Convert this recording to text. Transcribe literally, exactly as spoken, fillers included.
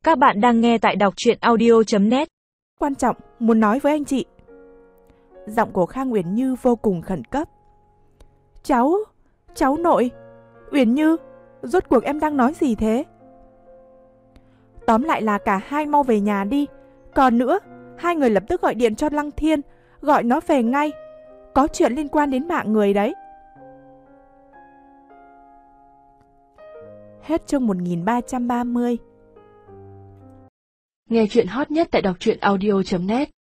Các bạn đang nghe tại đọc truyện audio chấm net. Quan trọng, muốn nói với anh chị. Giọng của Khang Uyển Như vô cùng khẩn cấp. Cháu, cháu nội, Uyển Như, rốt cuộc em đang nói gì thế? Tóm lại là cả hai mau về nhà đi. Còn nữa, hai người lập tức gọi điện cho Lăng Thiên, gọi nó về ngay. Có chuyện liên quan đến mạng người đấy. Hết chương một nghìn ba trăm ba mươi. Nghe chuyện hot nhất tại đọc truyện audio chấm net.